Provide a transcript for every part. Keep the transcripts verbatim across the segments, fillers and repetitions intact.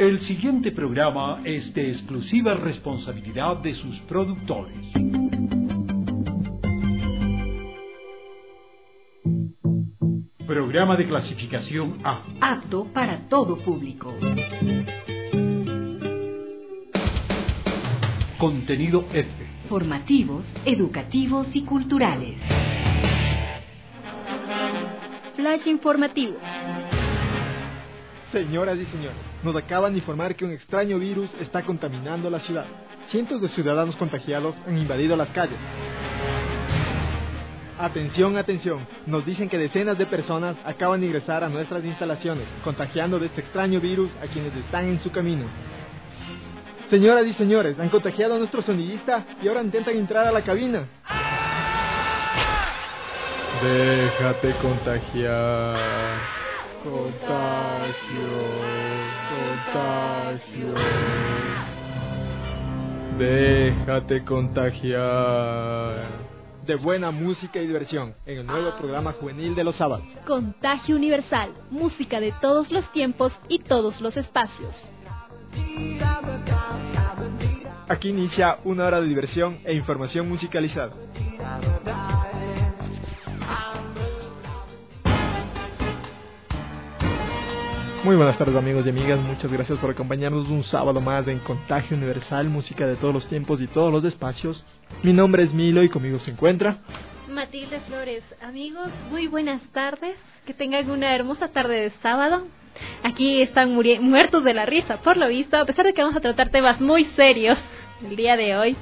El siguiente programa es de exclusiva responsabilidad de sus productores. Programa de clasificación A. Apto para todo público. Contenido F. Formativos, educativos y culturales. Flash informativo. Señoras y señores, nos acaban de informar que un extraño virus está contaminando la ciudad. Cientos de ciudadanos contagiados han invadido las calles. Atención, atención, nos dicen que decenas de personas acaban de ingresar a nuestras instalaciones, contagiando de este extraño virus a quienes están en su camino. Señoras y señores, han contagiado a nuestro sonidista y ahora intentan entrar a la cabina. Déjate contagiar. Contagio, contagio. Déjate contagiar. De buena música y diversión en el nuevo programa juvenil de los sábados. Contagio Universal, música de todos los tiempos y todos los espacios. Aquí inicia una hora de diversión e información musicalizada. Muy buenas tardes, amigos y amigas, muchas gracias por acompañarnos un sábado más en Contagio Universal, música de todos los tiempos y todos los espacios. Mi nombre es Milo y conmigo se encuentra Matilde Flores. Amigos, muy buenas tardes, que tengan una hermosa tarde de sábado. Aquí están muri- muertos de la risa, por lo visto, a pesar de que vamos a tratar temas muy serios el día de hoy.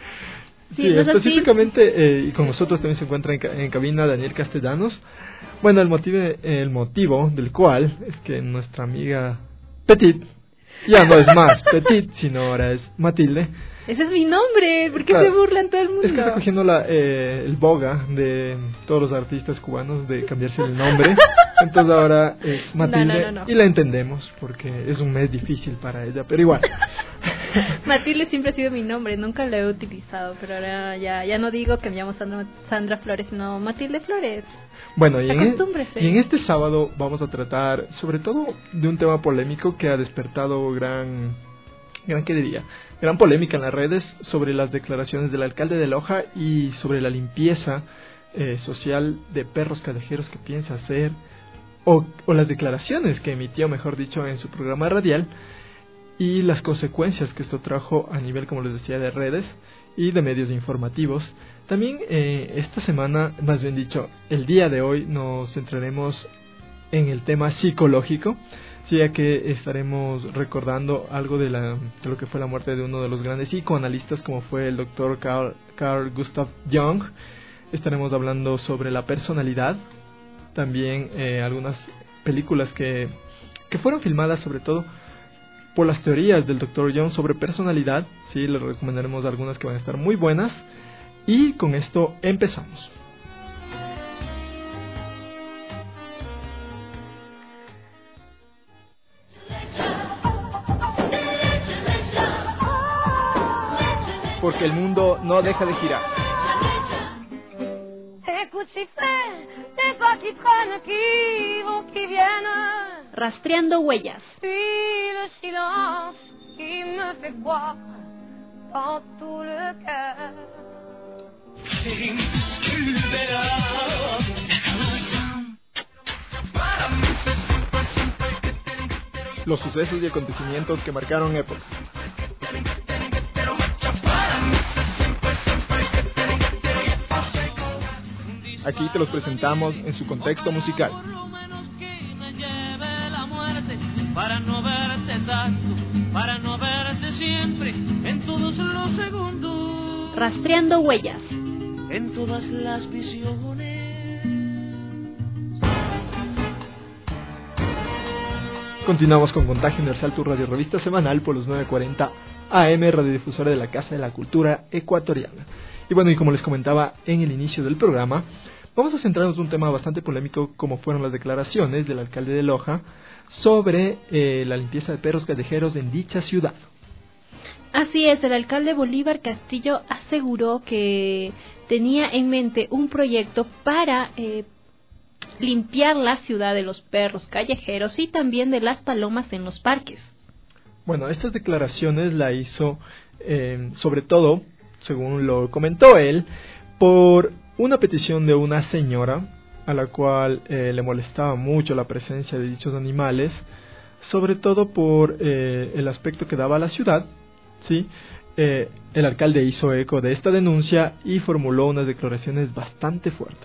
Sí, sí, específicamente, eh, y con nosotros también se encuentra en, ca- en cabina Daniel Castellanos. Bueno, el motivo, el motivo del cual es que nuestra amiga Petit ya no es más Petit, sino ahora es Matilde. Ese es mi nombre, ¿por qué Claro, se burlan todo el mundo? Es que está cogiendo la, eh, el boga de todos los artistas cubanos de cambiarse el nombre. Entonces ahora es Matilde. No, no, no, no. Y la entendemos porque es un mes difícil para ella, pero igual. Matilde siempre ha sido mi nombre, nunca lo he utilizado, pero ahora ya, ya no digo que me llamo Sandra, Sandra Flores, sino Matilde Flores. Bueno, y en, Acostúmbrese. y en este sábado vamos a tratar sobre todo de un tema polémico que ha despertado gran, gran, ¿qué diría? Gran polémica en las redes sobre las declaraciones del alcalde de Loja y sobre la limpieza eh, social de perros callejeros que piensa hacer, o, o las declaraciones que emitió, mejor dicho, en su programa radial, y las consecuencias que esto trajo a nivel, como les decía, de redes y de medios informativos. También eh, esta semana, más bien dicho, el día de hoy nos centraremos en el tema psicológico, sí, ya que estaremos recordando algo de, la, de lo que fue la muerte de uno de los grandes psicoanalistas como fue el doctor Carl, Carl Gustav Jung. Estaremos hablando sobre la personalidad, también eh, algunas películas que, que fueron filmadas sobre todo por las teorías del doctor Jung sobre personalidad. Sí, les recomendaremos algunas que van a estar muy buenas. Y con esto empezamos. Porque el mundo no deja de girar. Rastreando huellas. Los sucesos y acontecimientos que marcaron épocas. Aquí te los presentamos en su contexto musical. Para no verte tanto, para no verte siempre, en todos los segundos, Rastreando huellas. en todas las visiones. Continuamos con Contagio Universal, tu radio revista semanal por los nueve cuarenta A M, radiodifusora de la Casa de la Cultura Ecuatoriana. Y bueno, y como les comentaba en el inicio del programa, vamos a centrarnos en un tema bastante polémico como fueron las declaraciones del alcalde de Loja sobre eh, la limpieza de perros callejeros en dicha ciudad. Así es, el alcalde Bolívar Castillo aseguró que tenía en mente un proyecto para eh, limpiar la ciudad de los perros callejeros y también de las palomas en los parques. Bueno, estas declaraciones la hizo eh, sobre todo, según lo comentó él, por una petición de una señora a la cual eh, le molestaba mucho la presencia de dichos animales, sobre todo por eh, el aspecto que daba a la ciudad, ¿sí? Eh, el alcalde hizo eco de esta denuncia y formuló unas declaraciones bastante fuertes.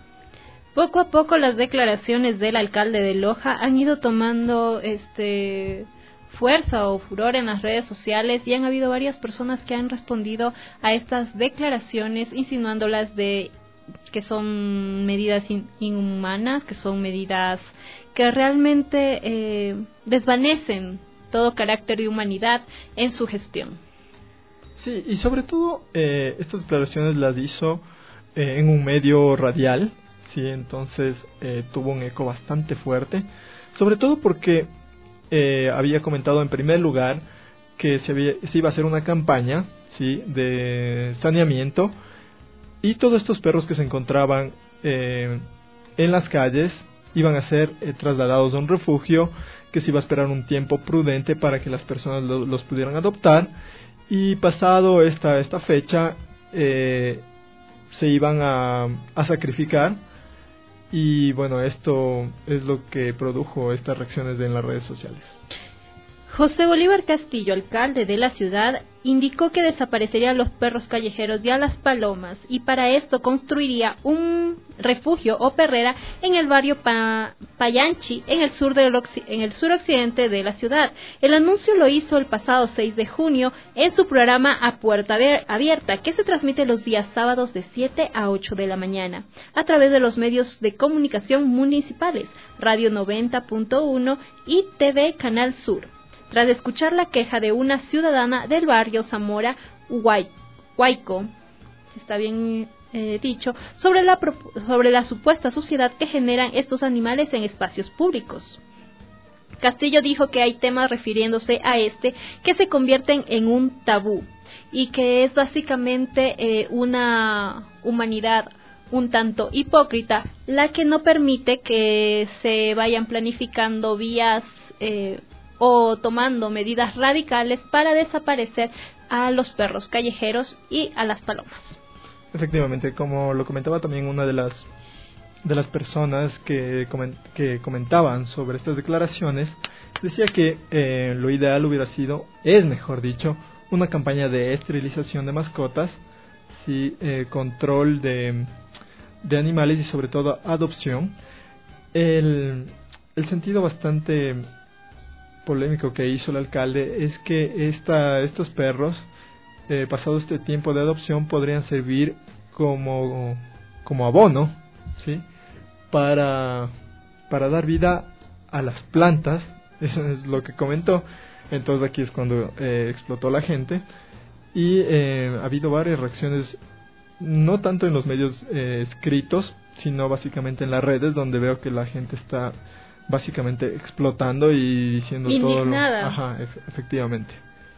Poco a poco las declaraciones del alcalde de Loja han ido tomando este fuerza o furor en las redes sociales y han habido varias personas que han respondido a estas declaraciones insinuándolas de que son medidas in- inhumanas, que son medidas que realmente eh, desvanecen todo carácter de humanidad en su gestión. Sí, y sobre todo eh, estas declaraciones las hizo eh, en un medio radial, sí, entonces eh, tuvo un eco bastante fuerte, sobre todo porque eh, había comentado en primer lugar que se, había, se iba a hacer una campaña, sí, de saneamiento, y todos estos perros que se encontraban eh, en las calles iban a ser eh, trasladados a un refugio que se iba a esperar un tiempo prudente para que las personas lo, los pudieran adoptar, y pasado esta, esta fecha eh, se iban a, a sacrificar, y bueno, esto es lo que produjo estas reacciones en las redes sociales. José Bolívar Castillo, alcalde de la ciudad, indicó que desaparecería a los perros callejeros y a las palomas, y para esto construiría un refugio o perrera en el barrio pa- Payanchi, en el sur del occ- en el suroccidente de la ciudad. El anuncio lo hizo el pasado seis de junio en su programa A Puerta Abierta, que se transmite los días sábados de siete a ocho de la mañana, a través de los medios de comunicación municipales, Radio noventa punto uno y T V Canal Sur. Tras escuchar la queja de una ciudadana del barrio Zamora Huayco, si está bien eh, dicho, sobre la, sobre la supuesta suciedad que generan estos animales en espacios públicos. Castillo dijo que hay temas refiriéndose a este que se convierten en un tabú y que es básicamente eh, una humanidad un tanto hipócrita la que no permite que se vayan planificando vías eh, o tomando medidas radicales para desaparecer a los perros callejeros y a las palomas. Efectivamente, como lo comentaba también una de las de las personas que, coment, que comentaban sobre estas declaraciones, decía que eh, lo ideal hubiera sido, es mejor dicho, una campaña de esterilización de mascotas, sí, eh, control de, de animales y sobre todo adopción. El, el sentido bastante polémico que hizo el alcalde es que esta, estos perros, eh, pasado este tiempo de adopción, podrían servir como, como abono, ¿sí? para, para dar vida a las plantas. Eso es lo que comentó. Entonces aquí es cuando eh, explotó la gente, y eh, ha habido varias reacciones, no tanto en los medios eh, escritos, sino básicamente en las redes, donde veo que la gente está básicamente explotando y diciendo indignada. todo lo... Ajá, ef- efectivamente.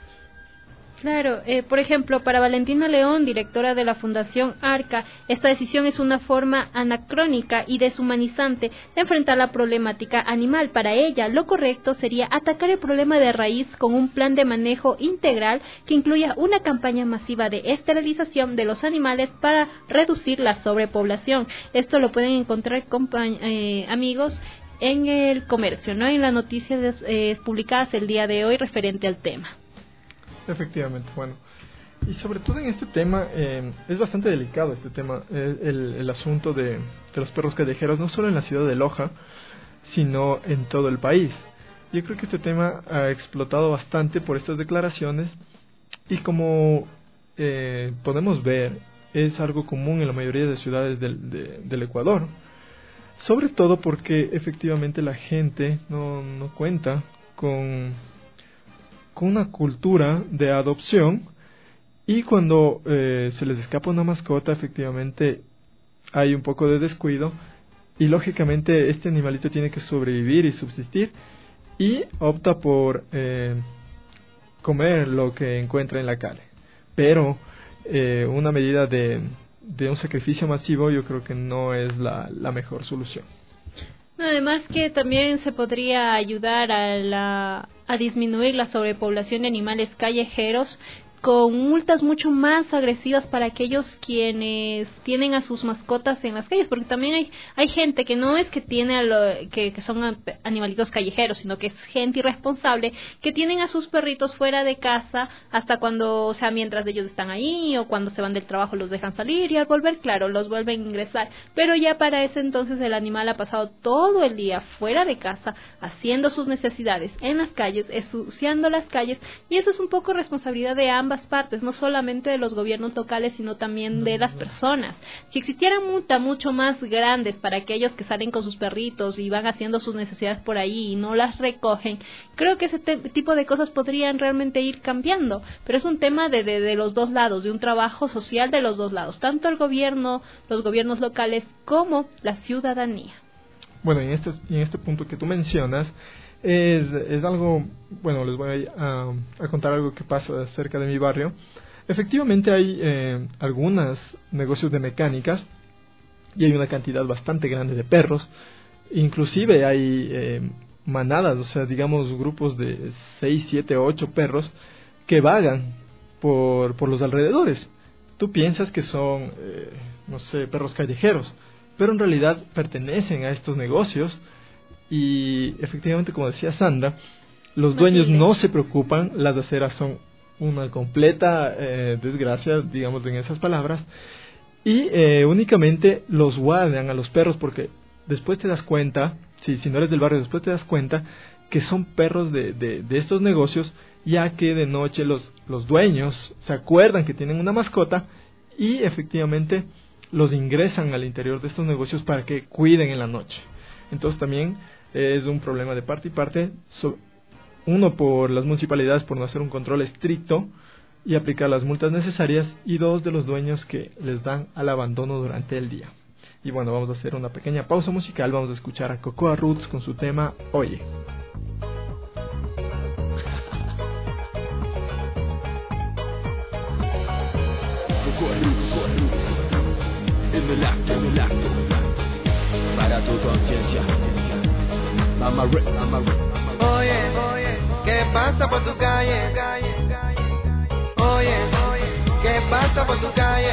Claro, eh, por ejemplo, para Valentina León, directora de la Fundación Arca, esta decisión es una forma anacrónica y deshumanizante de enfrentar la problemática animal. Para ella, lo correcto sería atacar el problema de raíz con un plan de manejo integral que incluya una campaña masiva de esterilización de los animales para reducir la sobrepoblación. Esto lo pueden encontrar, compa- eh, amigos, en el Comercio, ¿no? En las noticias eh, publicadas el día de hoy referente al tema. Efectivamente, bueno. Y sobre todo en este tema, eh, es bastante delicado este tema, eh, el, el asunto de, de los perros callejeros, no solo en la ciudad de Loja, sino en todo el país. Yo creo que este tema ha explotado bastante por estas declaraciones, y como eh, podemos ver, es algo común en la mayoría de ciudades del, de, del Ecuador. Sobre todo porque efectivamente la gente no, no cuenta con, con una cultura de adopción, y cuando eh, se les escapa una mascota, efectivamente hay un poco de descuido, y lógicamente este animalito tiene que sobrevivir y subsistir, y opta por eh, comer lo que encuentra en la calle. Pero eh, una medida de... de un sacrificio masivo yo creo que no es la, la mejor solución. Además que también se podría ayudar a, la, a disminuir la sobrepoblación de animales callejeros con multas mucho más agresivas para aquellos quienes tienen a sus mascotas en las calles, porque también hay hay gente que no es que tiene a lo, que, que son animalitos callejeros, sino que es gente irresponsable que tienen a sus perritos fuera de casa hasta cuando, o sea, mientras ellos están ahí o cuando se van del trabajo los dejan salir y al volver, claro, los vuelven a ingresar, pero ya para ese entonces el animal ha pasado todo el día fuera de casa haciendo sus necesidades en las calles, ensuciando las calles, y eso es un poco responsabilidad de ambas partes, no solamente de los gobiernos locales, sino también de las personas. Si existieran multas mucho más grandes para aquellos que salen con sus perritos y van haciendo sus necesidades por ahí y no las recogen, creo que ese te- tipo de cosas podrían realmente ir cambiando, pero es un tema de, de, de los dos lados, de un trabajo social de los dos lados, tanto el gobierno, los gobiernos locales, como la ciudadanía. Bueno, en este, en este punto que tú mencionas, Es, es algo, bueno, les voy a, a contar algo que pasa cerca de mi barrio. Efectivamente hay eh, algunos negocios de mecánicas y hay una cantidad bastante grande de perros. Inclusive hay eh, manadas, o sea, digamos grupos de seis, siete, ocho perros que vagan por, por los alrededores. Tú piensas que son, eh, no sé, perros callejeros, pero en realidad pertenecen a estos negocios. Y efectivamente, como decía Sandra, los dueños no se preocupan, las aceras son una completa eh, desgracia, digamos en esas palabras, y eh, únicamente los guardan a los perros porque después te das cuenta, si, si no eres del barrio, después te das cuenta que son perros de, de, de estos negocios, ya que de noche los, los dueños se acuerdan que tienen una mascota y efectivamente los ingresan al interior de estos negocios para que cuiden en la noche. Entonces también es un problema de parte y parte, so, uno por las municipalidades por no hacer un control estricto y aplicar las multas necesarias, y dos de los dueños que les dan al abandono durante el día. Y bueno, vamos a hacer una pequeña pausa musical, vamos a escuchar a Cocoa Roots con su tema Oye. Cocoa Roots, en el acto, en el acto, para tu conciencia. Mama re, mama re. Oye, oye, ¿qué pasa por tu calle? Oye, ¿qué pasa por tu calle?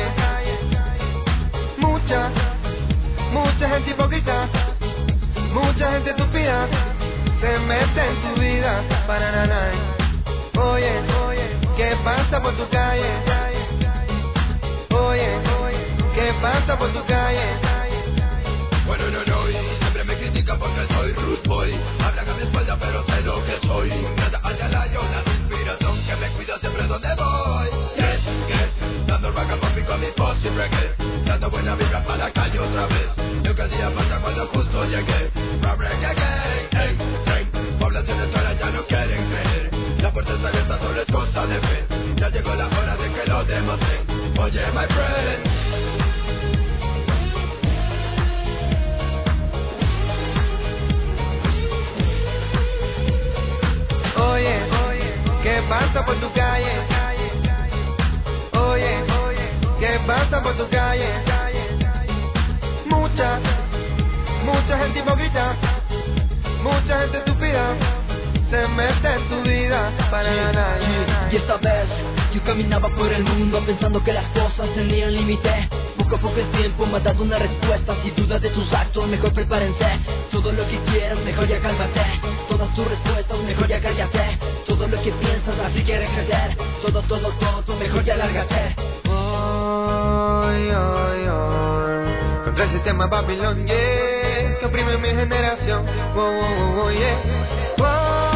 Mucha, mucha gente hipócrita, mucha gente estúpida se mete en tu vida para nada. Oye, ¿qué pasa por tu calle? Oye, ¿qué pasa por tu calle? Bueno, no, no, y siempre me critican porque soy rude boy. Hablan a mi espalda pero sé lo que soy. Nada allá la yo, la inspiración que me cuida siempre donde voy. Yes, yes, dando el vagabundo con mi post y reggae. Dando buena vibra para la calle otra vez. Lo que hacía falta cuando justo llegué. Rap reggae, hey, hey. Poblaciones enteras ya no quieren creer. La puerta está abierta, solo es cosa de fe. Ya llegó la hora de que lo demostren. Oye, my friend. Oye, ¿qué pasa por tu calle? Oye, ¿qué pasa por tu calle? Mucha, mucha gente hipócrita, mucha gente estúpida se mete en tu vida para ganar. Y esta vez yo caminaba por el mundo pensando que las cosas tenían límite. Poco a poco el tiempo me ha dado una respuesta. Si dudas de tus actos, mejor prepárense. Todo lo que quieras, mejor ya cálmate. Todas tus respuestas, mejor ya cállate. Todo lo que piensas, así quieres crecer. Todo, todo, todo, mejor ya lárgate. Hoy, hoy, hoy, contra el sistema Babilón, yeah, que oprime mi generación. Oh, oh, oh, yeah. Oh,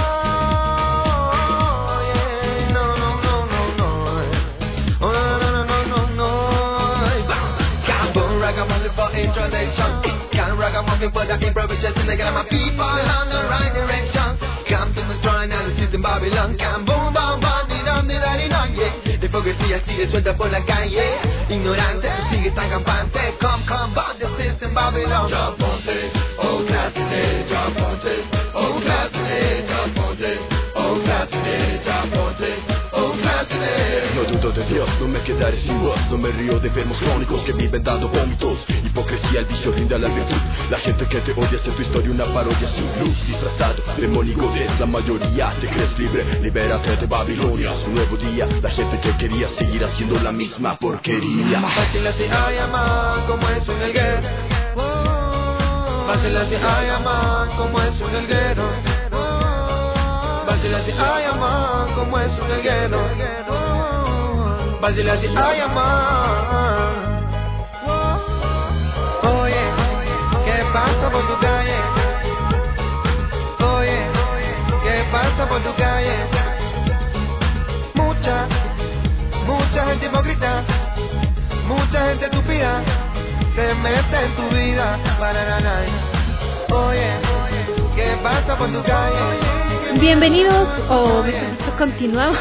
yeah. No, no, no, no, no. Oh, no, no, no, no, no, no. Can't boom, ragamuffin for introduction. Can't ragamuffin for the improvisation. They get my people on the right direction. Come to my strong and the system Babylon. Can't boom, boom, boom, di dum, di da, di dum, yeah. La hipocresía sigue suelta por la calle. Ignorante, tú sigues tan campante. Come, come, boom, the system Babylon. Jump on it, oh glad today, jump on it, oh glad today, jump on it, oh glad today, jump on it, oh glad today. No dudo Hijo de Dios, no me quedaré sin voz. No me río de enfermos crónicos que viven dando vómitos. Hipocresía, el vicio rinde a la virtud. La gente que te odia hace tu historia una parodia sin luz. Disfrazado, demónico es la mayoría. Te crees libre, libérate de Babilonia. Es un nuevo día, la gente que quería seguir haciendo la misma porquería. Fácil así, ay, amar, como es un elguero. Fácil así, ay, amar, como es un elguero. Fácil así, ay, amar, como es un elguero. Fácil así, ay, amar. Oye, ¿qué pasa por tu calle? Oye, ¿qué pasa por tu calle? Mucha, mucha gente hipócrita, mucha gente estúpida se mete en tu vida para nada. Oye, ¿qué pasa por tu calle? Bienvenidos, o mejor dicho, continuamos.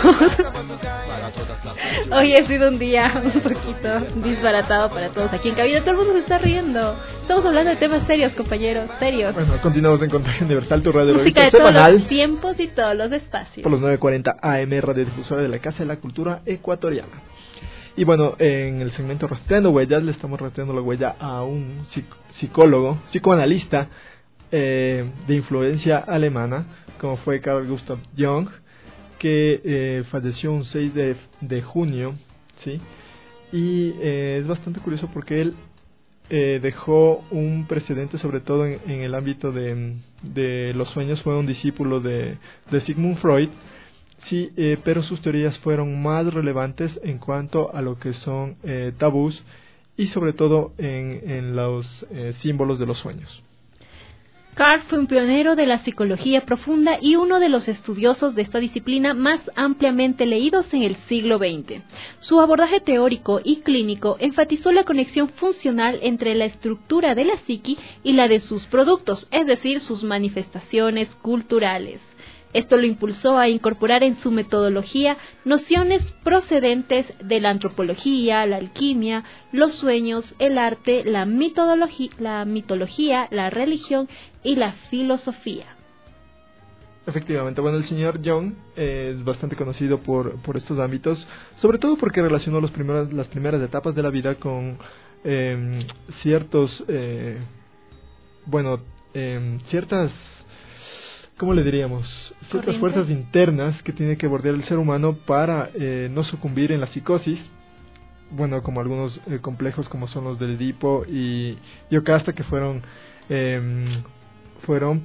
Hoy ha sido un día un poquito disbaratado para todos aquí en cabina. Todo el mundo se está riendo. Estamos hablando de temas serios, compañeros, serios. Bueno, continuamos en Contagio Universal, tu radio música de todos los tiempos y todos los espacios. Por los nueve cuarenta A M, radiodifusora de la Casa de la Cultura Ecuatoriana. Y bueno, en el segmento Rastreando Huellas le estamos rastreando la huella a un psic- psicólogo, psicoanalista eh, de influencia alemana, como fue Carl Gustav Jung, que eh, falleció un seis de junio, ¿sí? Y eh, es bastante curioso porque él eh, dejó un precedente, sobre todo en, en el ámbito de, de los sueños. Fue un discípulo de, de Sigmund Freud, sí, eh, pero sus teorías fueron más relevantes en cuanto a lo que son eh, tabús y sobre todo en, en los eh, símbolos de los sueños. Carl fue un pionero de la psicología profunda y uno de los estudiosos de esta disciplina más ampliamente leídos en el siglo veinte. Su abordaje teórico y clínico enfatizó la conexión funcional entre la estructura de la psiqui y la de sus productos, es decir, sus manifestaciones culturales. Esto lo impulsó a incorporar en su metodología nociones procedentes de la antropología, la alquimia, los sueños, el arte, la mitología, la, mitología, la religión y la filosofía. Efectivamente, bueno, el señor Jung eh, es bastante conocido por, por estos ámbitos, sobre todo porque relacionó los primeros, las primeras etapas de la vida con eh, ciertos, eh, bueno, eh, ciertas... ¿Cómo le diríamos? Ciertas fuerzas internas que tiene que bordear el ser humano para eh, no sucumbir en la psicosis. Bueno, como algunos eh, complejos como son los del Edipo y Yocasta, que fueron eh, fueron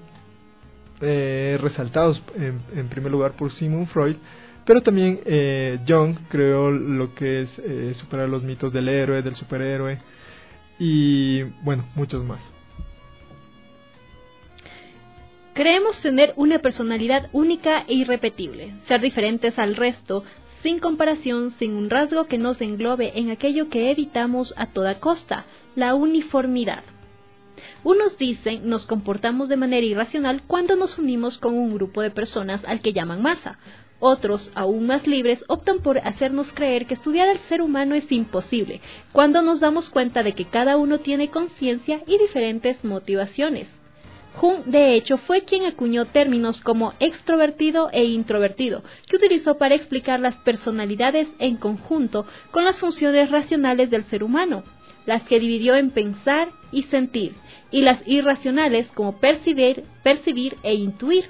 eh, resaltados en, en primer lugar por Sigmund Freud. Pero también eh, Jung creó lo que es eh, superar los mitos del héroe, del superhéroe y bueno, muchos más. Creemos tener una personalidad única e irrepetible, ser diferentes al resto, sin comparación, sin un rasgo que nos englobe en aquello que evitamos a toda costa, la uniformidad. Unos dicen nos comportamos de manera irracional cuando nos unimos con un grupo de personas al que llaman masa. Otros, aún más libres, optan por hacernos creer que estudiar al ser humano es imposible, cuando nos damos cuenta de que cada uno tiene conciencia y diferentes motivaciones. Jung, de hecho, fue quien acuñó términos como extrovertido e introvertido, que utilizó para explicar las personalidades en conjunto con las funciones racionales del ser humano, las que dividió en pensar y sentir, y las irracionales como percibir, percibir e intuir.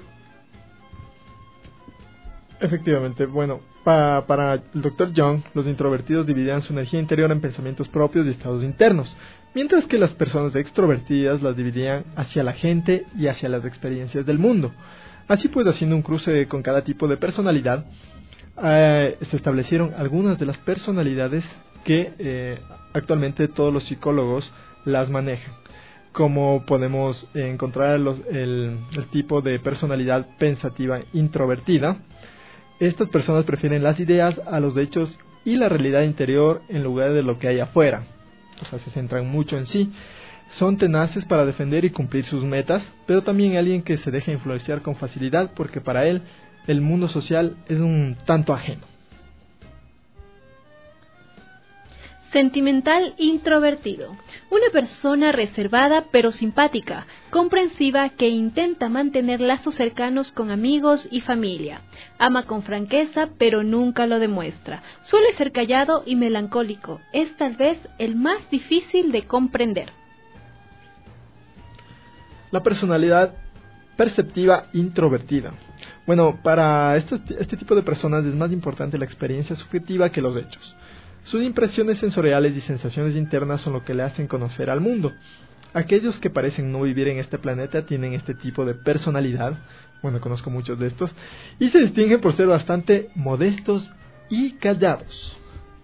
Efectivamente, bueno, pa, para el doctor Jung, los introvertidos dividían su energía interior en pensamientos propios y estados internos, mientras que las personas extrovertidas las dividían hacia la gente y hacia las experiencias del mundo. Así pues, haciendo un cruce con cada tipo de personalidad, eh, se establecieron algunas de las personalidades que eh, actualmente todos los psicólogos las manejan, como podemos encontrar los, el, el tipo de personalidad pensativa introvertida. Estas personas prefieren las ideas a los hechos y la realidad interior en lugar de lo que hay afuera. O sea, se centran mucho en sí. Son tenaces para defender y cumplir sus metas, pero también alguien que se deja influenciar con facilidad porque para él el mundo social es un tanto ajeno. Sentimental introvertido. Una persona reservada pero simpática, comprensiva que intenta mantener lazos cercanos con amigos y familia. Ama con franqueza pero nunca lo demuestra. Suele ser callado y melancólico. Es tal vez el más difícil de comprender. La personalidad perceptiva introvertida. Bueno, para este, este tipo de personas es más importante la experiencia subjetiva que los hechos. Sus impresiones sensoriales y sensaciones internas son lo que le hacen conocer al mundo. Aquellos que parecen no vivir en este planeta tienen este tipo de personalidad, bueno, conozco muchos de estos, y se distinguen por ser bastante modestos y callados.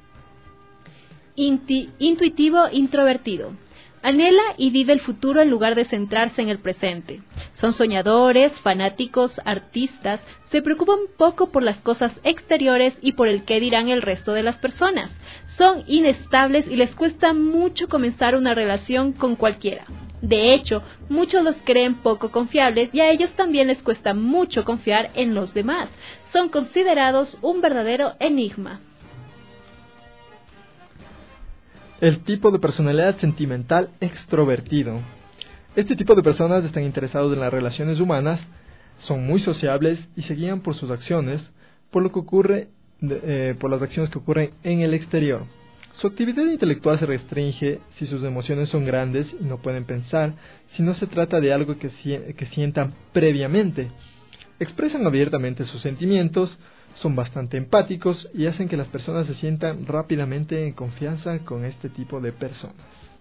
Inti- intuitivo introvertido. Anhela y vive el futuro en lugar de centrarse en el presente. Son soñadores, fanáticos, artistas, se preocupan poco por las cosas exteriores y por el qué dirán el resto de las personas. Son inestables y les cuesta mucho comenzar una relación con cualquiera. De hecho, muchos los creen poco confiables y a ellos también les cuesta mucho confiar en los demás. Son considerados un verdadero enigma. El tipo de personalidad sentimental extrovertido. Este tipo de personas están interesados en las relaciones humanas, son muy sociables y se guían por sus acciones, por lo que ocurre, eh, por las acciones que ocurren en el exterior. Su actividad intelectual se restringe si sus emociones son grandes y no pueden pensar, si no se trata de algo que, si- que sientan previamente. Expresan abiertamente sus sentimientos, son bastante empáticos y hacen que las personas se sientan rápidamente en confianza con este tipo de personas.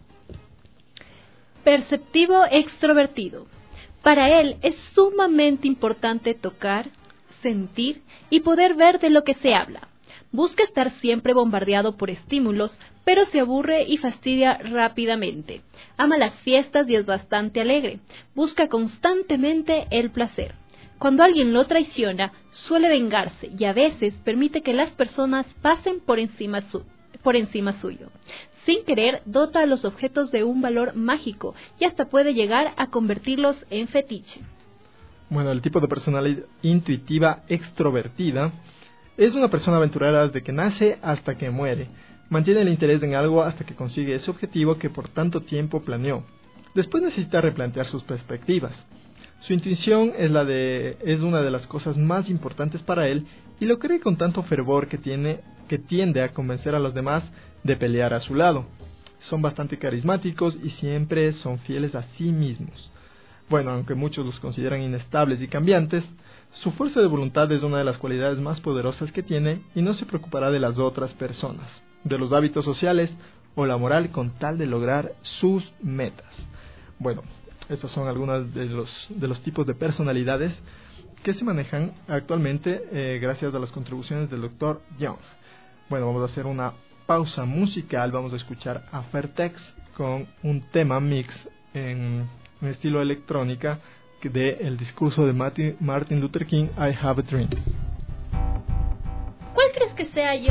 Perceptivo extrovertido. Para él es sumamente importante tocar, sentir y poder ver de lo que se habla. Busca estar siempre bombardeado por estímulos, pero se aburre y fastidia rápidamente. Ama las fiestas y es bastante alegre. Busca constantemente el placer. Cuando alguien lo traiciona, suele vengarse y a veces permite que las personas pasen por encima, su- por encima suyo. Sin querer, dota a los objetos de un valor mágico y hasta puede llegar a convertirlos en fetiche. Bueno, el tipo de personalidad intuitiva extrovertida es una persona aventurera desde que nace hasta que muere. Mantiene el interés en algo hasta que consigue ese objetivo que por tanto tiempo planeó. Después necesita replantear sus perspectivas. Su intuición es, la de, es una de las cosas más importantes para él y lo cree con tanto fervor que, tiene, que tiende a convencer a los demás de pelear a su lado. Son bastante carismáticos y siempre son fieles a sí mismos. Bueno, aunque muchos los consideran inestables y cambiantes, su fuerza de voluntad es una de las cualidades más poderosas que tiene y no se preocupará de las otras personas, de los hábitos sociales o la moral con tal de lograr sus metas. Bueno, estos son algunos de los, de los tipos de personalidades que se manejan actualmente eh, gracias a las contribuciones del doctor Young. Bueno, vamos a hacer una pausa musical, vamos a escuchar a Fairtex con un tema mix en un estilo electrónica de el discurso de Martin, Martin Luther King, I Have a Dream. ¿Cuál crees que sea yo?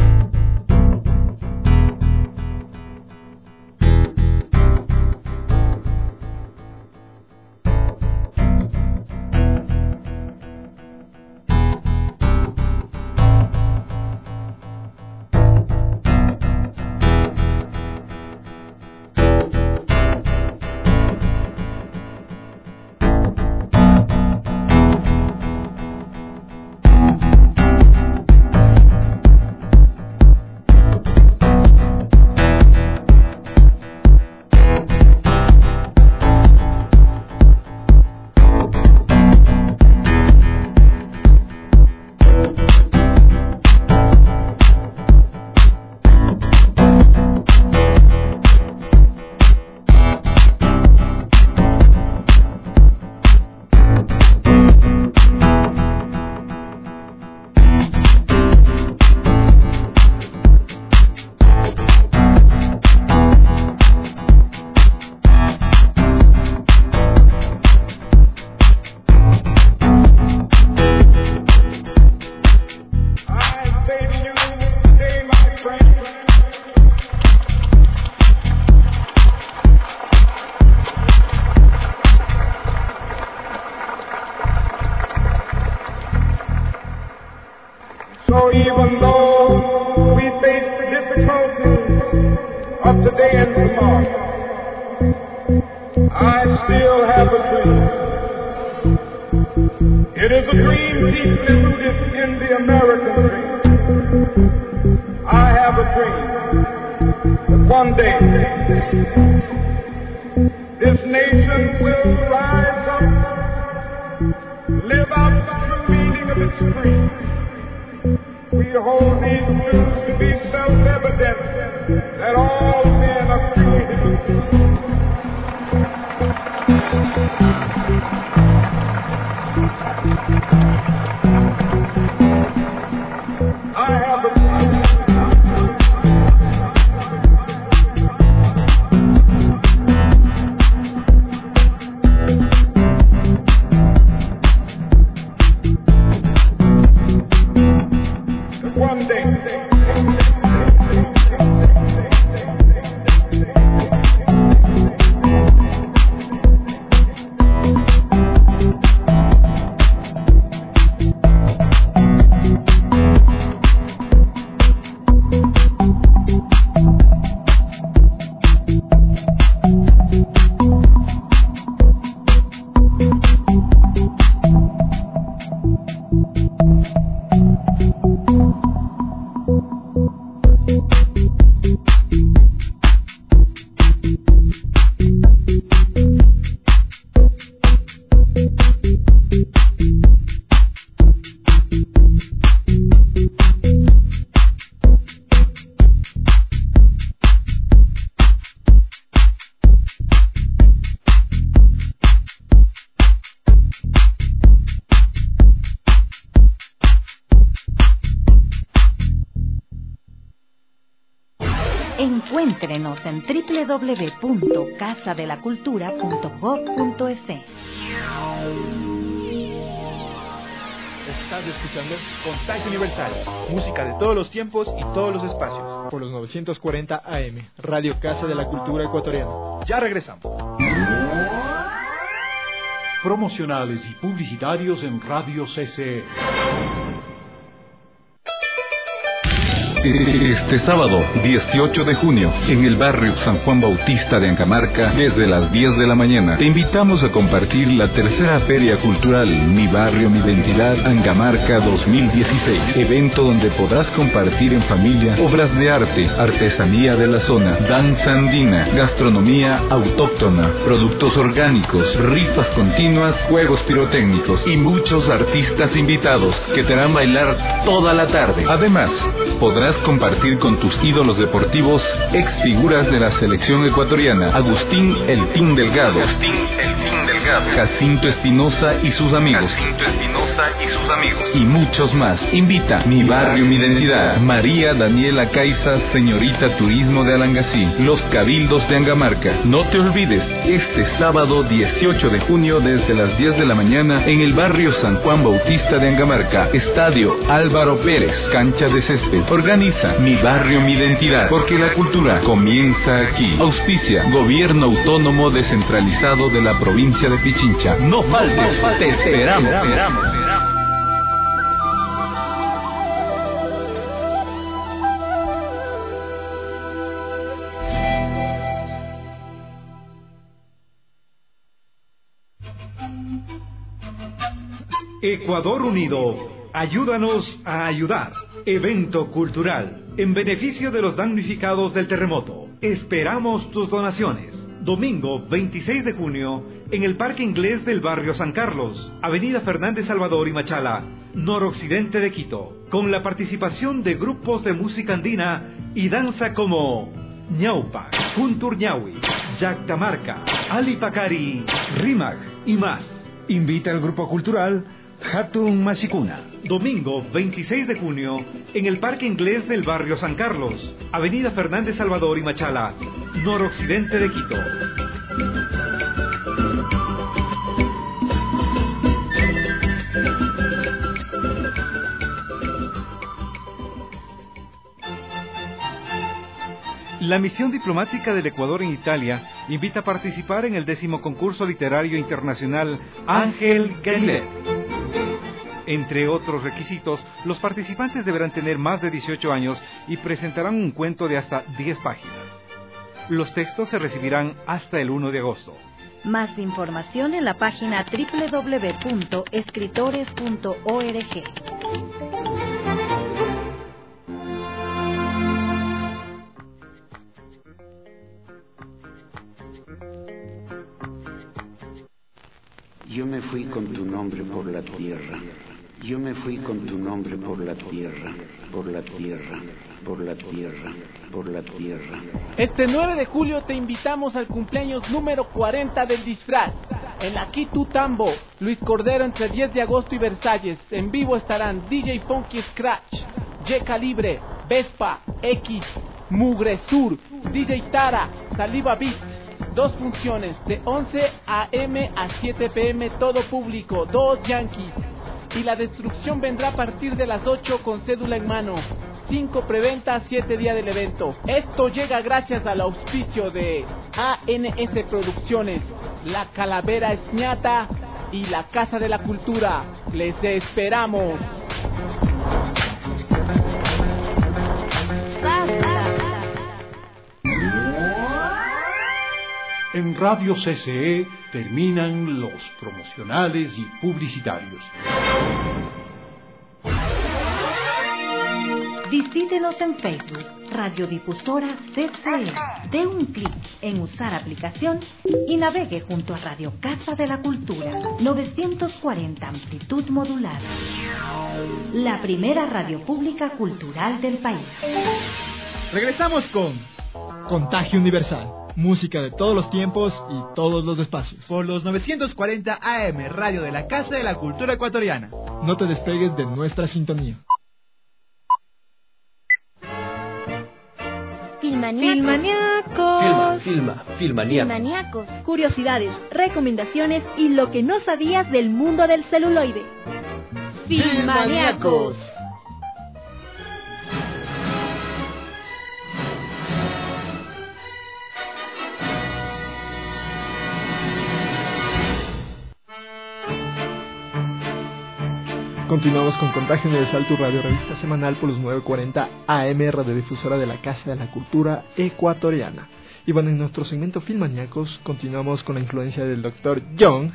So even though we face difficulties It is a dream deeply rooted in the American dream. I have a dream that one day this nation will rise up, live out the true meaning of its creed. We hold these truths to be self-evident that all men are created equal. I have a one day. Encuéntrenos en doble u doble u doble u punto casa de la cultura punto gob punto es. Estás escuchando Contacto Universal, música de todos los tiempos y todos los espacios, por los novecientos cuarenta A M, Radio Casa de la Cultura Ecuatoriana. Ya regresamos. Promocionales y publicitarios en Radio C C E. Este sábado, dieciocho de junio, en el barrio San Juan Bautista de Ancamarca, desde las diez de la mañana, te invitamos a compartir la tercera Feria Cultural Mi Barrio, Mi Identidad, Ancamarca dos mil dieciséis. Evento donde podrás compartir en familia obras de arte, artesanía de la zona, danza andina, gastronomía autóctona, productos orgánicos, rifas continuas, juegos pirotécnicos y muchos artistas invitados que te harán bailar toda la tarde. Además, podrás compartir con tus ídolos deportivos, ex figuras de la selección ecuatoriana, Agustín El Tin Delgado, Agustín El Tin Delgado, Jacinto Espinosa y sus amigos, Jacinto Espinosa y sus amigos, y muchos más. Invita Mi Barrio, Mi Identidad, María Daniela Caiza, señorita Turismo de Alangasí, los Cabildos de Ancamarca. No te olvides, este sábado dieciocho de junio desde las diez de la mañana en el barrio San Juan Bautista de Ancamarca, Estadio Álvaro Pérez, cancha de césped. Organiza Mi Barrio, Mi Identidad, porque la cultura comienza aquí. Auspicia Gobierno Autónomo Descentralizado de la provincia de Pichincha. No faltes, no faltes te esperamos. Te esperamos, te esperamos. Ecuador Unido, ayúdanos a ayudar. Evento cultural en beneficio de los damnificados del terremoto. Esperamos tus donaciones. Domingo veintiséis de junio en el Parque Inglés del barrio San Carlos, Avenida Fernández Salvador y Machala, noroccidente de Quito, con la participación de grupos de música andina y danza como Ñaupa, Kunturñawi, Yactamarca, Alipacari, Rimag y más. Invita al grupo cultural Hatun Mashikuna. Domingo veintiséis de junio en el Parque Inglés del barrio San Carlos, Avenida Fernández Salvador y Machala, noroccidente de Quito. La misión diplomática del Ecuador en Italia invita a participar en el décimo concurso literario internacional Ángel Gailet. Entre otros requisitos, los participantes deberán tener más de dieciocho años y presentarán un cuento de hasta diez páginas. Los textos se recibirán hasta el primero de agosto. Más información en la página doble u doble u doble u punto escritores punto org. Yo me fui con tu nombre por la tierra. Yo me fui con tu nombre por la tierra, por la tierra, por la tierra, por la tierra. Este nueve de julio te invitamos al cumpleaños número cuarenta del disfraz. En la Kitu Tambo, Luis Cordero entre diez de agosto y Versalles. En vivo estarán D J Funky Scratch, G Calibre, Vespa, X, Mugre Sur, D J Tara, Saliva Beat. Dos funciones, de once a eme a siete pe eme, todo público, dos Yankees. Y la destrucción vendrá a partir de las ocho con cédula en mano. cinco preventa, siete días del evento. Esto llega gracias al auspicio de A N S Producciones, La Calavera Esñata y la Casa de la Cultura. Les esperamos. En Radio C C E terminan los promocionales y publicitarios. Visítenos en Facebook, Radiodifusora C C E. Dé un clic en usar aplicación y navegue junto a Radio Casa de la Cultura, novecientos cuarenta amplitud modular. La primera radio pública cultural del país. Regresamos con Contagio Universal. Música de todos los tiempos y todos los espacios. Por los novecientos cuarenta A M, Radio de la Casa de la Cultura Ecuatoriana. No te despegues de nuestra sintonía. Filmaníacos. Filmaníacos. Filma, filma, filmaníacos. Filmaníacos. Curiosidades, recomendaciones y lo que no sabías del mundo del celuloide. Filmaníacos. Continuamos con Contagio Universal, tu radio revista semanal por los novecientos cuarenta A M, radiodifusora de la Casa de la Cultura Ecuatoriana. Y bueno, en nuestro segmento Filmaníacos continuamos con la influencia del doctor Jung,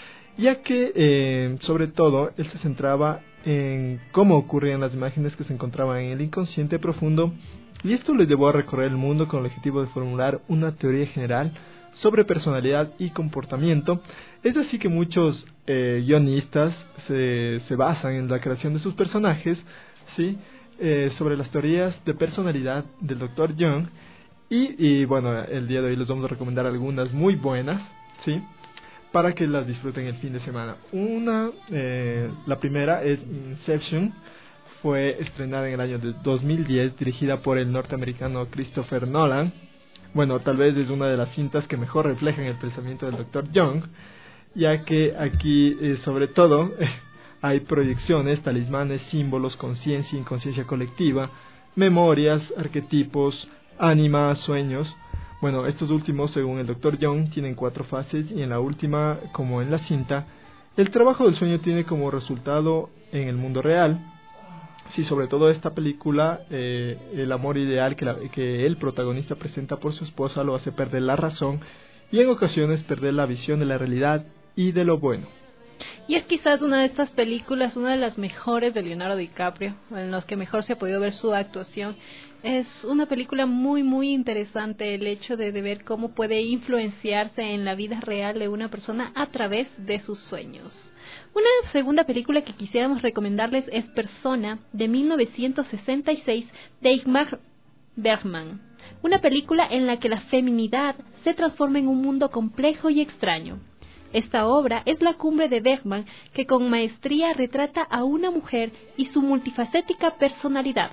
ya que eh, sobre todo él se centraba en cómo ocurrían las imágenes que se encontraban en el inconsciente profundo, y esto le llevó a recorrer el mundo con el objetivo de formular una teoría general sobre personalidad y comportamiento. Es así que muchos eh, guionistas se, se basan en la creación de sus personajes, ¿sí? eh, sobre las teorías de personalidad del doctor Jung, y, y bueno, el día de hoy les vamos a recomendar algunas muy buenas, ¿sí? Para que las disfruten el fin de semana. Una, eh, la primera es Inception. Fue estrenada en el año de dos mil diez, dirigida por el norteamericano Christopher Nolan. Bueno, tal vez es una de las cintas que mejor reflejan el pensamiento del doctor Jung, ya que aquí, eh, sobre todo, eh, hay proyecciones, talismanes, símbolos, conciencia, inconsciencia colectiva, memorias, arquetipos, ánimas, sueños. Bueno, estos últimos, según el doctor Jung, tienen cuatro fases, y en la última, como en la cinta, el trabajo del sueño tiene como resultado en el mundo real. Sí, sobre todo esta película, eh, el amor ideal que, la, que el protagonista presenta por su esposa lo hace perder la razón y en ocasiones perder la visión de la realidad y de lo bueno. Y es quizás una de estas películas, una de las mejores de Leonardo DiCaprio, en los que mejor se ha podido ver su actuación. Es una película muy, muy interesante, el hecho de, de ver cómo puede influenciarse en la vida real de una persona a través de sus sueños. Una segunda película que quisiéramos recomendarles es Persona, de mil novecientos sesenta y seis, de Ingmar Bergman. Una película en la que la feminidad se transforma en un mundo complejo y extraño. Esta obra es la cumbre de Bergman, que con maestría retrata a una mujer y su multifacética personalidad.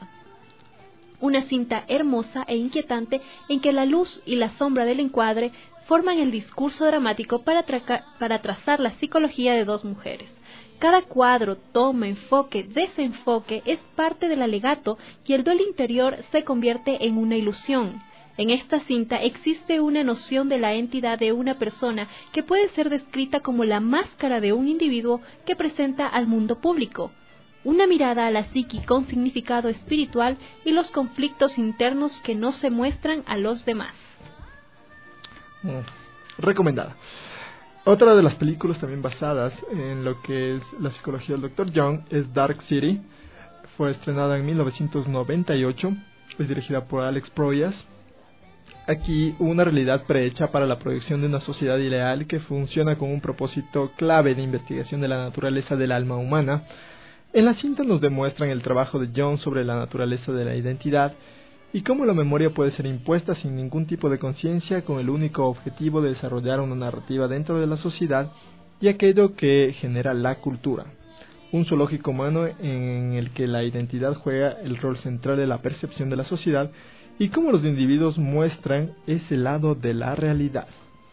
Una cinta hermosa e inquietante en que la luz y la sombra del encuadre forman el discurso dramático para, tra- para trazar la psicología de dos mujeres. Cada cuadro, toma, enfoque, desenfoque es parte del alegato y el duelo interior se convierte en una ilusión. En esta cinta existe una noción de la entidad de una persona que puede ser descrita como la máscara de un individuo que presenta al mundo público. Una mirada a la psique con significado espiritual y los conflictos internos que no se muestran a los demás. Mm, recomendada. Otra de las películas también basadas en lo que es la psicología del doctor Jung es Dark City. Fue estrenada en mil novecientos noventa y ocho, es dirigida por Alex Proyas. Aquí una realidad prehecha para la proyección de una sociedad ideal que funciona con un propósito clave de investigación de la naturaleza del alma humana. En la cinta nos demuestran el trabajo de Jung sobre la naturaleza de la identidad y cómo la memoria puede ser impuesta sin ningún tipo de conciencia con el único objetivo de desarrollar una narrativa dentro de la sociedad y aquello que genera la cultura. Un zoológico humano en el que la identidad juega el rol central de la percepción de la sociedad y cómo los individuos muestran ese lado de la realidad.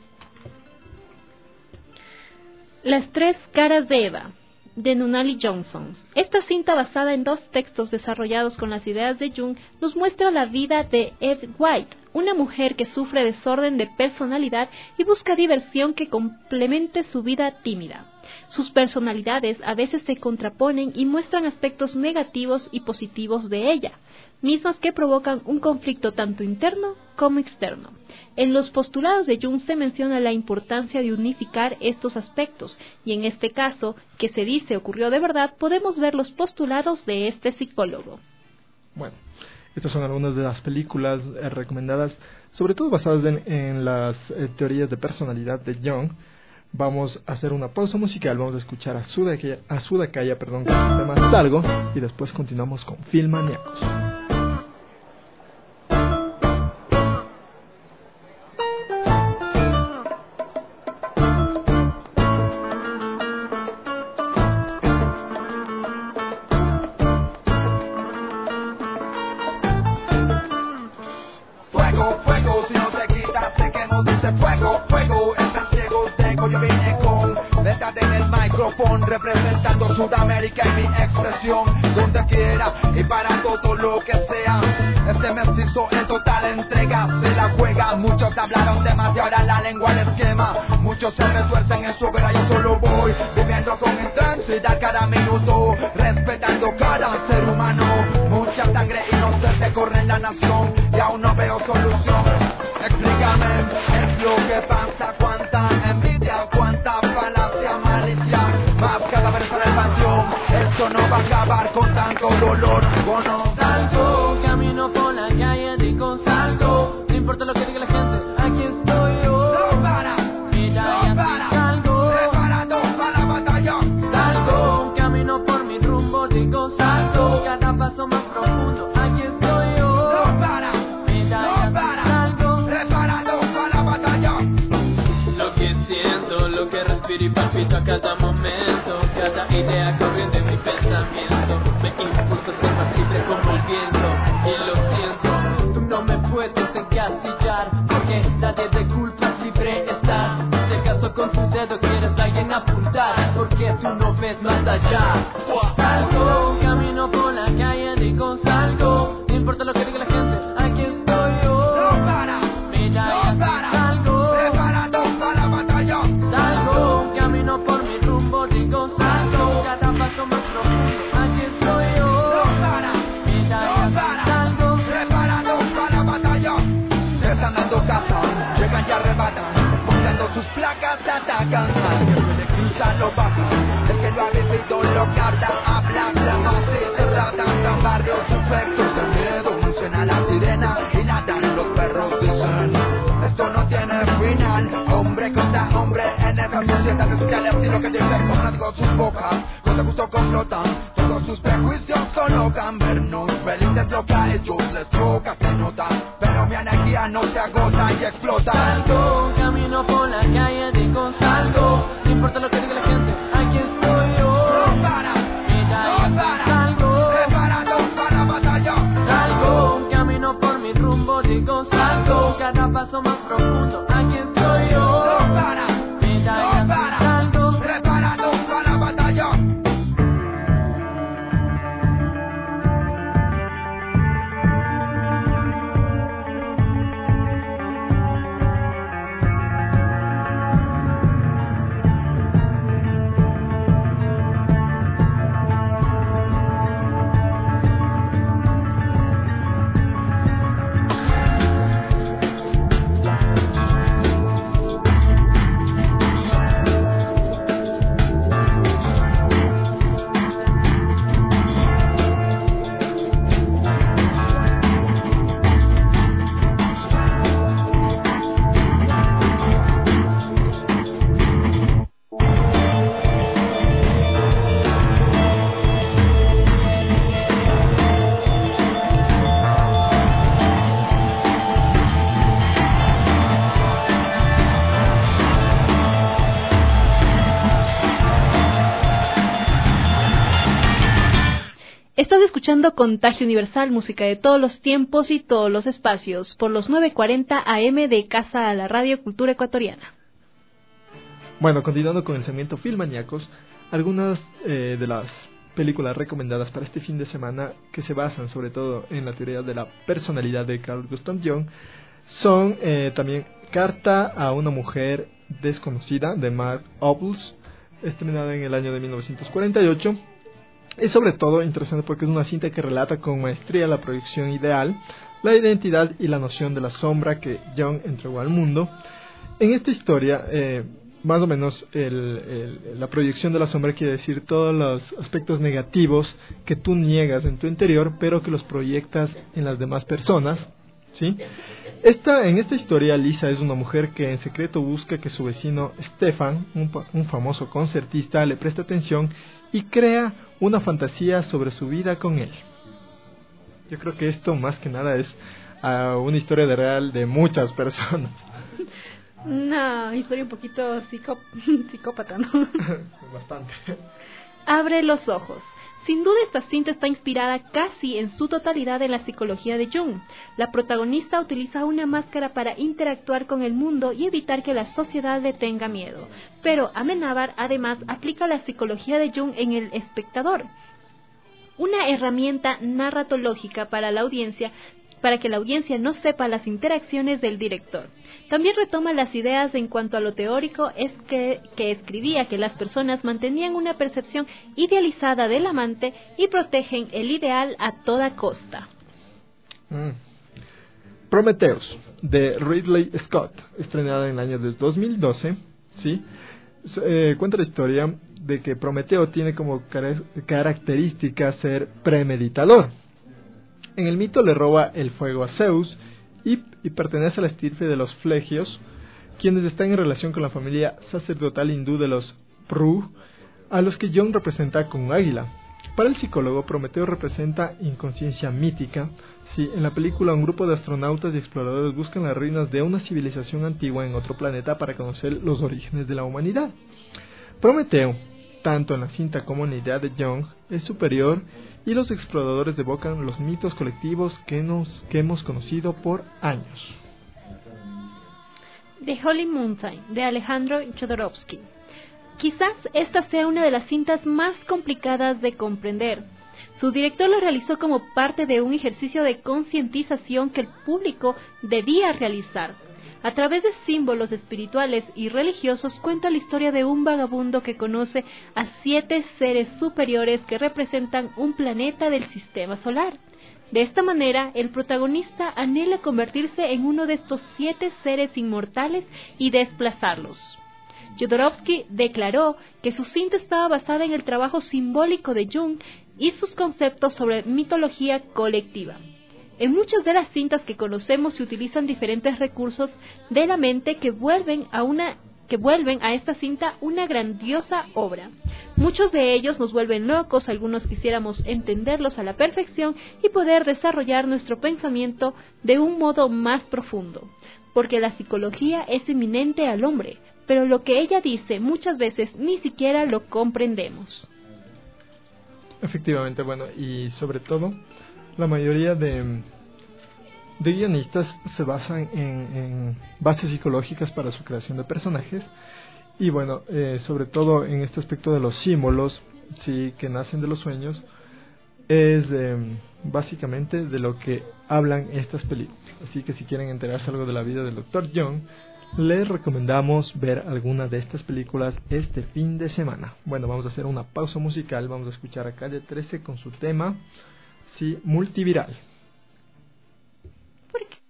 Las tres caras de Eva, de Nunnally Johnson. Esta cinta, basada en dos textos desarrollados con las ideas de Jung, nos muestra la vida de Eve White, una mujer que sufre desorden de personalidad y busca diversión que complemente su vida tímida. Sus personalidades a veces se contraponen y muestran aspectos negativos y positivos de ella, mismas que provocan un conflicto tanto interno como externo. En los postulados de Jung se menciona la importancia de unificar estos aspectos, y en este caso, que se dice ocurrió de verdad, podemos ver los postulados de este psicólogo. Bueno, estas son algunas de las películas eh, recomendadas, sobre todo basadas en, en las eh, teorías de personalidad de Jung. Vamos a hacer una pausa musical, vamos a escuchar a Sudakaya, a Sudakaya, perdón, con el tema Salgo, y después continuamos con Filmaniacos. Fuego, fuego, si no te quitas, sé que no dice fuego, fuego, están ciegos de ego, yo vine con verdad en el micrófono, representando Sudamérica y mi expresión, donde quiera y para todo lo que sea, este mestizo en total entrega, se la juega, muchos hablaron de más y ahora la lengua les quema, muchos se retuercen en su hoguera, yo solo voy, viviendo con intensidad cada minuto, respetando cada ser humano, mucha sangre inocente corre en la nación, y aún no veo solución. Explícame, es lo que pasa, cuánta envidia, cuánta falacia, malicia, más cadáveres para el panteón. Esto no va a acabar con tanto dolor. ¿O no? Salgo, camino por la calle, digo salgo. No importa lo que diga la gente, aquí estoy yo. No para, Mira, no para. salgo, Preparado para la batalla. salgo, camino por mi rumbo, digo salgo. Cada paso más profundo, aquí estoy yo. No para, no para. Preparado para la batalla. Lo que siento, lo que respiro y palpito a cada momento, cada idea corriendo en mi pensamiento, me impulsa a ser más libre como el viento, y lo siento, tú no me puedes encasillar, porque nadie de culpa es libre estar, si acaso con tu dedo quieres a alguien apuntar, porque tú no ves más allá. Salgo, camino por la calle, digo salgo, no importa lo que diga la gente, aquí estoy yo. No para, Mira, no para. salgo, Preparado para la batalla. salgo, camino por mi rumbo, digo salgo, cada paso más profundo, aquí estoy yo. No para, Mira, no para. salgo, Preparado para la batalla. Están dando caza, llegan y arrebatan, buscando sus placas te atacan. Al que puede cruzar lo bajan, el que lo ha vivido lo capta, habla, clama, se derratan, dan barrios efectos de miedo, uncen a la sirena y latan los perros dicen, esto no tiene final, hombre contra hombre en esta sociedad que escucha el estilo que dicen, como digo sus bocas, cuando gusto complotan, todos sus prejuicios colocan, vernos felices lo que a ellos les choca, se nota, pero mi energía no se agota y explota. salgo, camino por la calle, digo salgo, no importa lo que diga la gente, aquí estoy yo. No para, Mira, no para. salgo, Preparados para la batalla. salgo, camino por mi rumbo, digo salgo, cada paso más profundo, aquí estoy yo. No para, Mira, no para. salgo, Preparados para la batalla. Estás escuchando Contagio Universal, música de todos los tiempos y todos los espacios, por los nueve cuarenta A M de Casa a la Radio Cultura Ecuatoriana. Bueno, continuando con el segmento Filmaníacos, algunas eh, de las películas recomendadas para este fin de semana, que se basan sobre todo en la teoría de la personalidad de Carl Gustav Jung, son eh, también Carta a una mujer desconocida, de Mark Ophuls, estrenada en el año de mil novecientos cuarenta y ocho. Es sobre todo interesante porque es una cinta que relata con maestría la proyección ideal, la identidad y la noción de la sombra que Jung entregó al mundo. En esta historia, eh, más o menos el, el, la proyección de la sombra quiere decir todos los aspectos negativos que tú niegas en tu interior, pero que los proyectas en las demás personas, ¿sí? Esta, en esta historia, Lisa es una mujer que en secreto busca que su vecino Stefan, un, un famoso concertista, le preste atención y crea una fantasía sobre su vida con él. Yo creo que esto más que nada es uh, una historia de real de muchas personas. Una historia un poquito psicó... psicópata, ¿no? Bastante. Abre los ojos. Sin duda esta cinta está inspirada casi en su totalidad en la psicología de Jung. La protagonista utiliza una máscara para interactuar con el mundo y evitar que la sociedad le tenga miedo. Pero Amenábar además aplica la psicología de Jung en el espectador, una herramienta narratológica para la audiencia, para que la audiencia no sepa las interacciones del director. También retoma las ideas en cuanto a lo teórico, es que, que escribía que las personas mantenían una percepción idealizada del amante y protegen el ideal a toda costa. Mm. Prometheus, de Ridley Scott, estrenada en el año de dos mil doce, ¿sí? Eh, cuenta la historia de que Prometeo tiene como car- característica ser premeditador. En el mito le roba el fuego a Zeus y, y pertenece a la estirpe de los Flegios, quienes están en relación con la familia sacerdotal hindú de los Pru, a los que Jung representa con un águila. Para el psicólogo, Prometeo representa inconsciencia mítica. Sí, en la película, un grupo de astronautas y exploradores buscan las ruinas de una civilización antigua en otro planeta para conocer los orígenes de la humanidad. Prometeo, tanto en la cinta como en la idea de Jung, es superior, y los exploradores evocan los mitos colectivos que, nos, que hemos conocido por años. The Holy Mountain, de Alejandro Jodorowsky. Quizás esta sea una de las cintas más complicadas de comprender. Su director lo realizó como parte de un ejercicio de concientización que el público debía realizar. A través de símbolos espirituales y religiosos cuenta la historia de un vagabundo que conoce a siete seres superiores que representan un planeta del sistema solar. De esta manera, el protagonista anhela convertirse en uno de estos siete seres inmortales y desplazarlos. Jodorowsky declaró que su cinta estaba basada en el trabajo simbólico de Jung y sus conceptos sobre mitología colectiva. En muchas de las cintas que conocemos se utilizan diferentes recursos de la mente que vuelven a una que vuelven a esta cinta una grandiosa obra. Muchos de ellos nos vuelven locos, algunos quisiéramos entenderlos a la perfección y poder desarrollar nuestro pensamiento de un modo más profundo, porque la psicología es inminente al hombre, pero lo que ella dice muchas veces ni siquiera lo comprendemos. Efectivamente, bueno, y sobre todo la mayoría de, de guionistas se basan en, en bases psicológicas para su creación de personajes. Y bueno, eh, sobre todo en este aspecto de los símbolos, sí, que nacen de los sueños, es eh, básicamente de lo que hablan estas películas. Así que si quieren enterarse algo de la vida del doctor Jung, les recomendamos ver alguna de estas películas este fin de semana. Bueno, vamos a hacer una pausa musical, vamos a escuchar a Calle trece con su tema, sí, multiviral. ¿Por qué?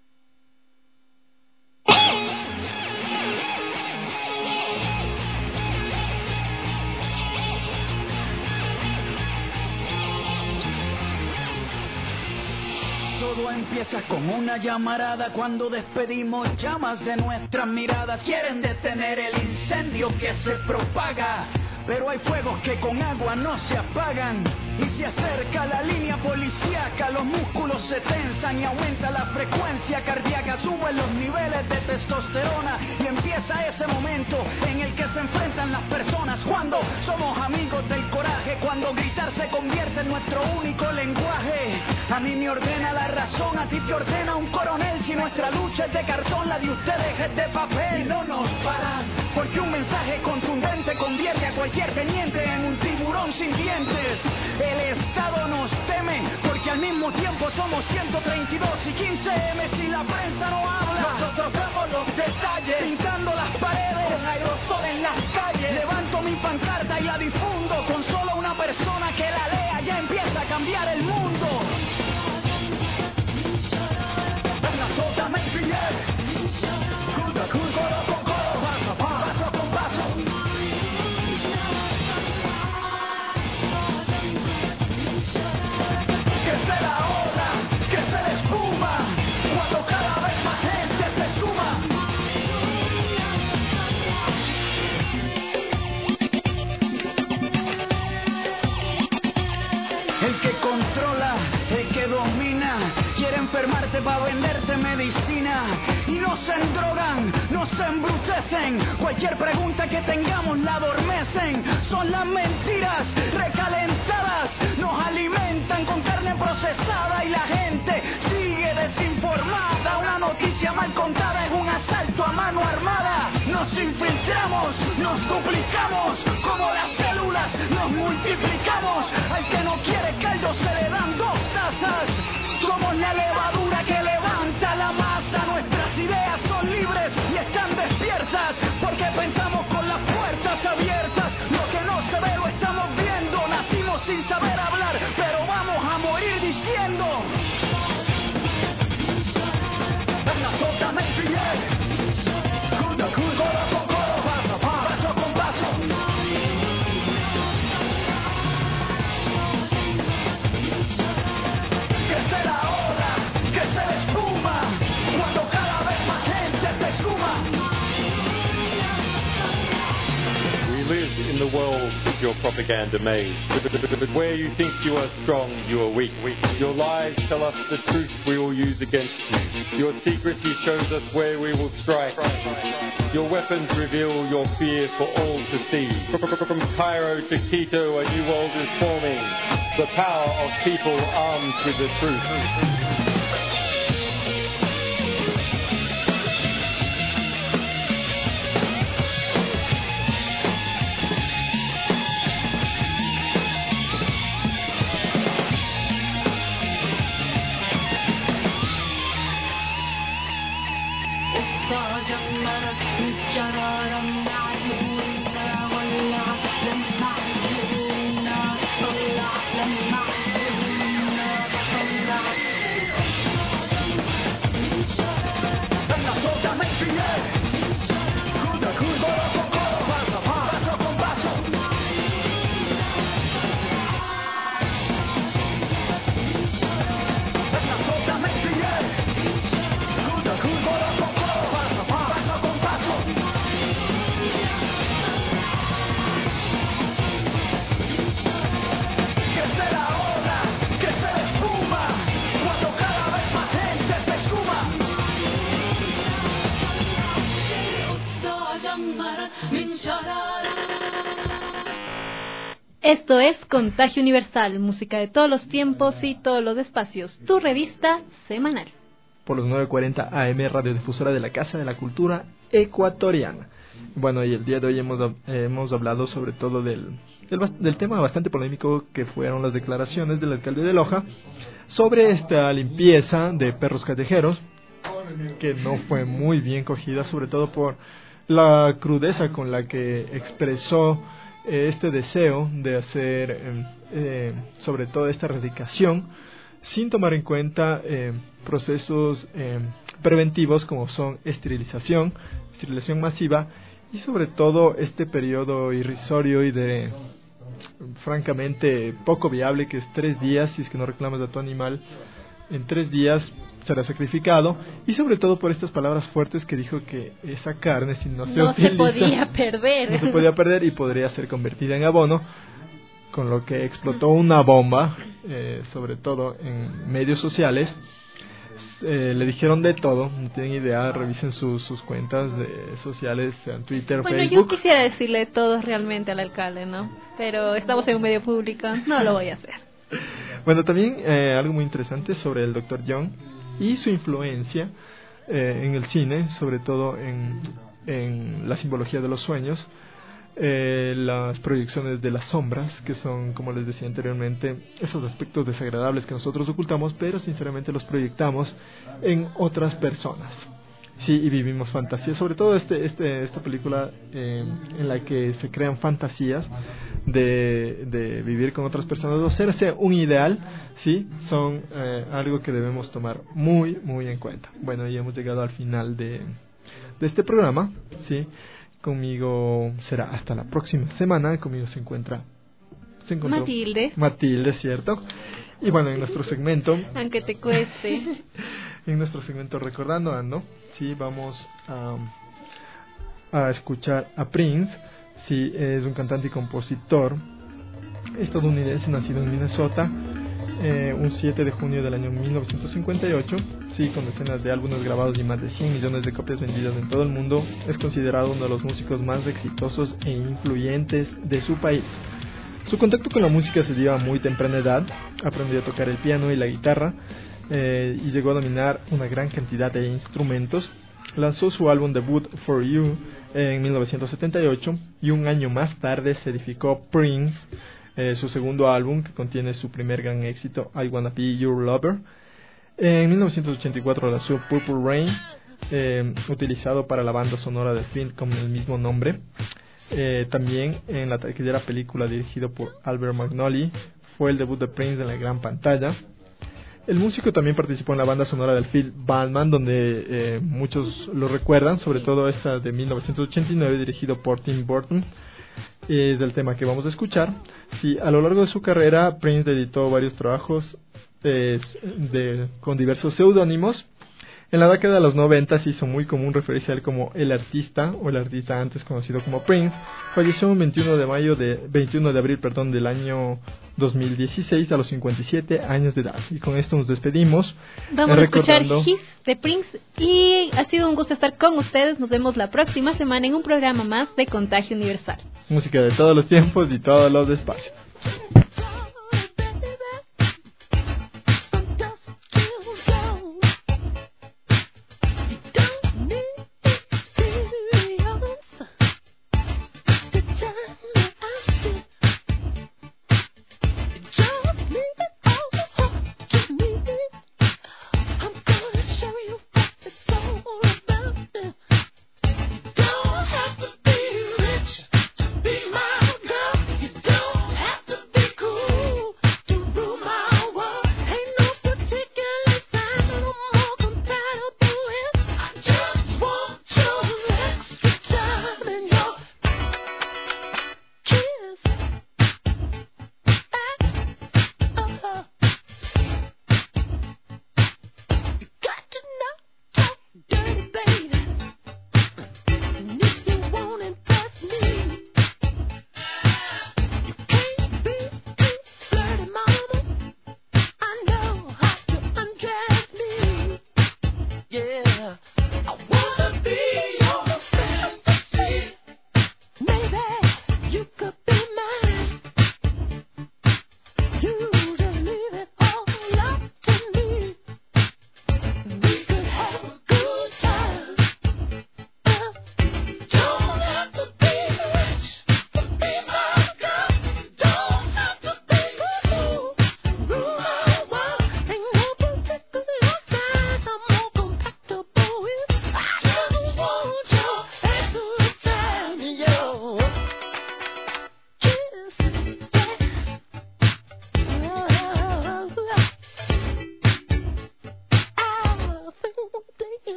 Todo empieza con una llamarada cuando despedimos llamas de nuestras miradas. Quieren detener el incendio que se propaga, pero hay fuegos que con agua no se apagan. Y se acerca la línea policíaca, los músculos se tensan y aumenta la frecuencia cardíaca, suben los niveles de testosterona y empieza ese momento en el que se enfrentan las personas cuando somos amigos del coraje, cuando gritar se convierte en nuestro único lenguaje. A mí me ordena la razón, a ti te ordena un coronel. Si nuestra lucha es de cartón, la de ustedes es de papel. Y no nos paran, porque un mensaje contundente convierte a cualquier teniente en un tiburón sin dientes. El Estado nos teme, porque al mismo tiempo somos ciento treinta y dos y quince eme si la prensa no habla. Nosotros vemos los detalles, pintando las paredes con aerosol en las calles. Levanto mi pancarta y la difundo, con solo una persona que la lea ya empieza a cambiar el mundo. Venga, sótame el billete. Coro con coro, paso, paso con paso. Crece la ola, crece la espuma, cuando cada vez más gente se suma. El que controla, el que domina, quiere enfermarte para venderte medicina. Y no se endrogan, no se embrutecen, cualquier pregunta que tengamos la adormecen. Son las mentiras recalentadas, nos alimentan con carne procesada y la gente sigue desinformada. Una noticia mal contada es un asalto a mano armada. Nos infiltramos, nos duplicamos, como las células nos multiplicamos. Al que no quiere caldo se le dan dos tazas. Somos la levadura que levanta la masa. Nuestras ideas son libres y están despiertas, porque pensamos con las puertas abiertas. Lo que no se ve lo estamos viendo. Nacimos sin saber hablar, pero vamos a morir diciendo. Venga, sótame el billete. Coro con coro, paso, paso con paso. Crece la ola, crece la espuma, cuando cada vez más gente se suma. We live in the world of your propaganda maze. But where you think you are strong, you are weak. Your lies tell us the truth we will use against you. Your secrecy shows us where we will strike. Your weapons reveal your fear for all to see. From Cairo to Quito, a new world is forming. The power of people armed with the truth. Esto es Contagio Universal, música de todos los tiempos y todos los espacios, tu revista semanal. Por los nueve cuarenta A M, radiodifusora de la Casa de la Cultura Ecuatoriana. Bueno, y el día de hoy hemos, hemos hablado sobre todo del, del, del tema bastante polémico que fueron las declaraciones del alcalde de Loja sobre esta limpieza de perros callejeros, que no fue muy bien cogida, sobre todo por la crudeza con la que expresó este deseo de hacer eh, eh, sobre todo esta erradicación sin tomar en cuenta eh, procesos eh, preventivos como son esterilización, esterilización masiva y sobre todo este periodo irrisorio y de francamente poco viable que es tres días si es que no reclamas a tu animal. En tres días será sacrificado, y sobre todo por estas palabras fuertes que dijo que esa carne, si no se no utiliza, se podía perder no se podía perder y podría ser convertida en abono, con lo que explotó una bomba, eh, sobre todo en medios sociales. Eh, le dijeron de todo, no tienen idea, revisen sus, sus cuentas de sociales, sean Twitter, bueno, Facebook. Bueno, yo quisiera decirle todo realmente al alcalde, ¿no? Pero estamos en un medio público, no lo voy a hacer. Bueno, también eh, algo muy interesante sobre el doctor Young y su influencia eh, en el cine, sobre todo en, en la simbología de los sueños, eh, las proyecciones de las sombras, que son, como les decía anteriormente, esos aspectos desagradables que nosotros ocultamos, pero sinceramente los proyectamos en otras personas. Sí, y vivimos fantasías, sobre todo este, este, esta película eh, en la que se crean fantasías de, de vivir con otras personas, o hacerse un ideal, sí, son eh, algo que debemos tomar muy, muy en cuenta. Bueno, ya hemos llegado al final de, de este programa, sí. Conmigo será hasta la próxima semana. Conmigo se encuentra, se encontró Matilde. Matilde, ¿cierto? Y bueno, en nuestro segmento, aunque te cueste, en nuestro segmento Recordando Ando, sí, vamos a, a escuchar a Prince. Sí, es un cantante y compositor estadounidense nacido en Minnesota, eh, un siete de junio del año mil novecientos cincuenta y ocho, sí, con decenas de álbumes grabados y más de cien millones de copias vendidas en todo el mundo. Es considerado uno de los músicos más exitosos e influyentes de su país. Su contacto con la música se dio a muy temprana edad. Aprendió a tocar el piano y la guitarra, eh, y llegó a dominar una gran cantidad de instrumentos. Lanzó su álbum debut For You en mil novecientos setenta y ocho, y un año más tarde se edificó Prince, eh, su segundo álbum, que contiene su primer gran éxito, I Wanna Be Your Lover. En mil novecientos ochenta y cuatro lanzó Purple Rain, eh, utilizado para la banda sonora del film con el mismo nombre. Eh, también en la taquillera película dirigido por Albert Magnoli, fue el debut de Prince en la gran pantalla. El músico también participó en la banda sonora del film Batman, donde eh, muchos lo recuerdan, sobre todo esta de mil novecientos ochenta y nueve, dirigido por Tim Burton. Es el tema que vamos a escuchar. Sí, a lo largo de su carrera, Prince editó varios trabajos eh, de, con diversos seudónimos. En la década de los noventa se hizo muy común referirse a él como el artista, o el artista antes conocido como Prince. Falleció el veintiuno de mayo de veintiuno de abril, perdón, del año dos mil dieciséis a los cincuenta y siete años de edad. Y con esto nos despedimos. Vamos a escuchar His de Prince, y ha sido un gusto estar con ustedes. Nos vemos la próxima semana en un programa más de Contagio Universal. Música de todos los tiempos y todos los espacios.